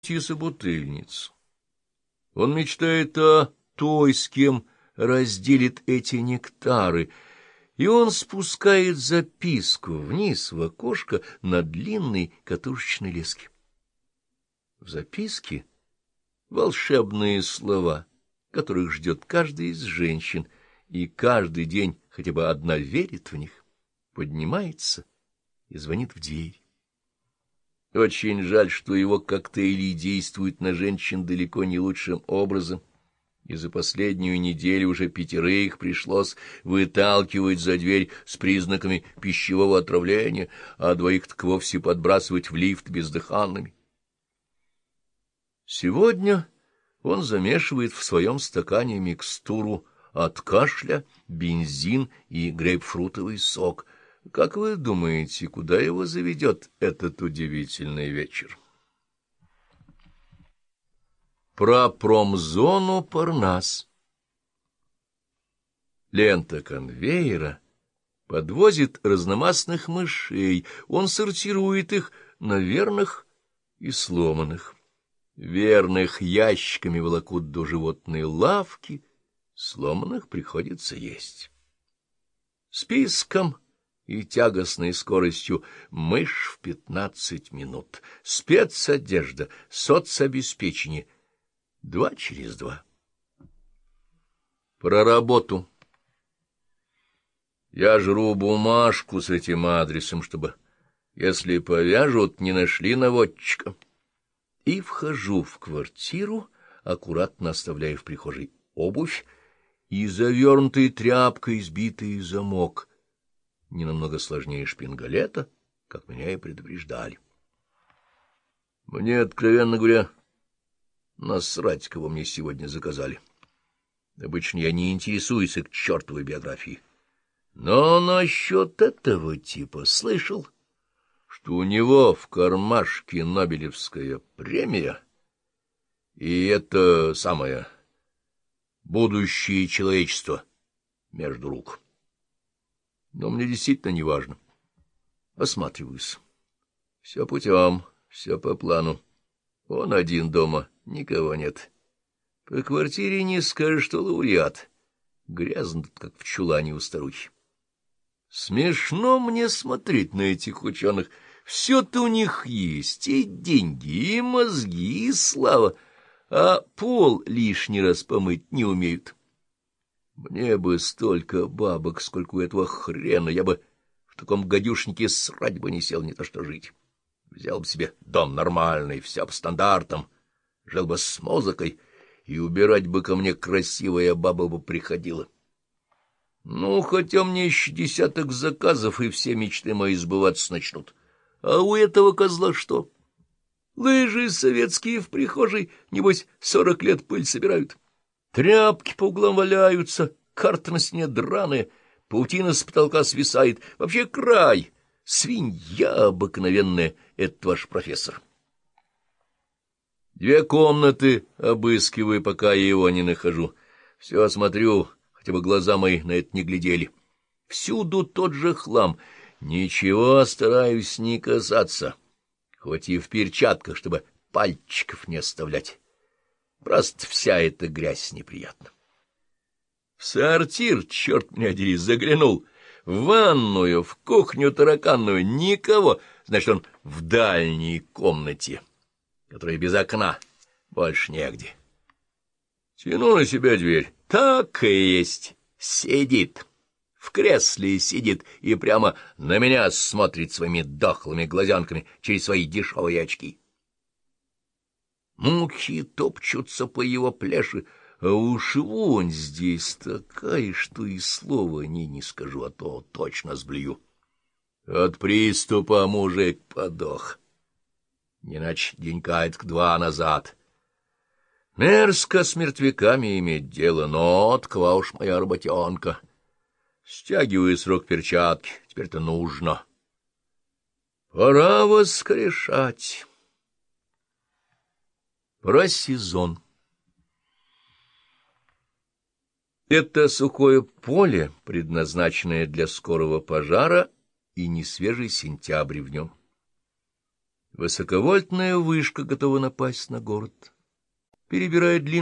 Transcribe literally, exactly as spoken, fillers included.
собутыльницу. Он мечтает о той, с кем разделит эти нектары, и он спускает записку вниз в окошко на длинной катушечной леске. В записке волшебные слова, которых ждет каждая из женщин, и каждый день хотя бы одна верит в них, поднимается и звонит в дверь. Очень жаль, что его коктейли действуют на женщин далеко не лучшим образом, и за последнюю неделю уже пятерых пришлось выталкивать за дверь с признаками пищевого отравления, а двоих так вовсе подбрасывать в лифт бездыханными. Сегодня он замешивает в своем стакане микстуру от кашля, бензин и грейпфрутовый сок. Как вы думаете, куда его заведет этот удивительный вечер? Про промзону Парнас. Лента конвейера подвозит разномастных мышей, он сортирует их на верных и сломанных. Верных ящиками волокут до животной лавки, сломанных приходится есть. Списком и тягостной скоростью мышь в пятнадцать минут, спецодежда, соцобеспечение — два через два. Про работу. Я жру бумажку с этим адресом, чтобы, если повяжут, не нашли наводчика. И вхожу в квартиру, аккуратно оставляя в прихожей обувь и завернутый тряпкой сбитый замок, не намного сложнее шпингалета, как меня и предупреждали. Мне, откровенно говоря, насрать, кого мне сегодня заказали. Обычно я не интересуюсь их чертовой биографией. Но насчет этого типа слышал, что у него в кармашке Нобелевская премия, и это самое будущее человечества между рук. Но мне действительно не важно. Осматриваюсь. Все путем, все по плану. Он один дома, никого нет. По квартире не скажешь, что лауреат. Грязно тут, как в чулане у старухи. Смешно мне смотреть на этих ученых. Все-то у них есть, и деньги, и мозги, и слава, а пол лишний раз помыть не умеют. Мне бы столько бабок, сколько у этого хрена, я бы в таком гадюшнике срать бы не сел, не то что жить. Взял бы себе дом нормальный, все по стандартам, жил бы с музыкой, и убирать бы ко мне красивая баба бы приходила. Ну, хотя мне еще десяток заказов, и все мечты мои сбываться начнут. А у этого козла что? Лыжи советские в прихожей, небось, сорок лет пыль собирают. Тряпки по углам валяются, карта на стене драная, паутина с потолка свисает. Вообще край, свинья обыкновенная, это ваш профессор. Две комнаты обыскиваю, пока я его не нахожу. Все осмотрю, хотя бы глаза мои на это не глядели. Всюду тот же хлам. Ничего стараюсь не касаться, хоть и в перчатках, чтобы пальчиков не оставлять. Просто вся эта грязь неприятна. В сортир, черт меня дери, заглянул. В ванную, в кухню тараканную — никого. Значит, он в дальней комнате, которая без окна, больше негде. Тяну на себя дверь. Так и есть. Сидит. В кресле сидит и прямо на меня смотрит своими дохлыми глазенками через свои дешевые очки. Мухи топчутся по его плеше, а уж вон здесь такая, что и слова о ней не скажу, а то точно сблюю. От приступа мужик подох. Не иначе денька-то два назад. Мерзко с мертвяками иметь дело, но такова уж моя работенка. Стягиваю с рук перчатки, теперь-то нужно. Пора воскрешать. Про сезон. Это сухое поле, предназначенное для скорого пожара, и несвежий сентябрь в нем. Высоковольтная вышка готова напасть на город. Перебирая длинные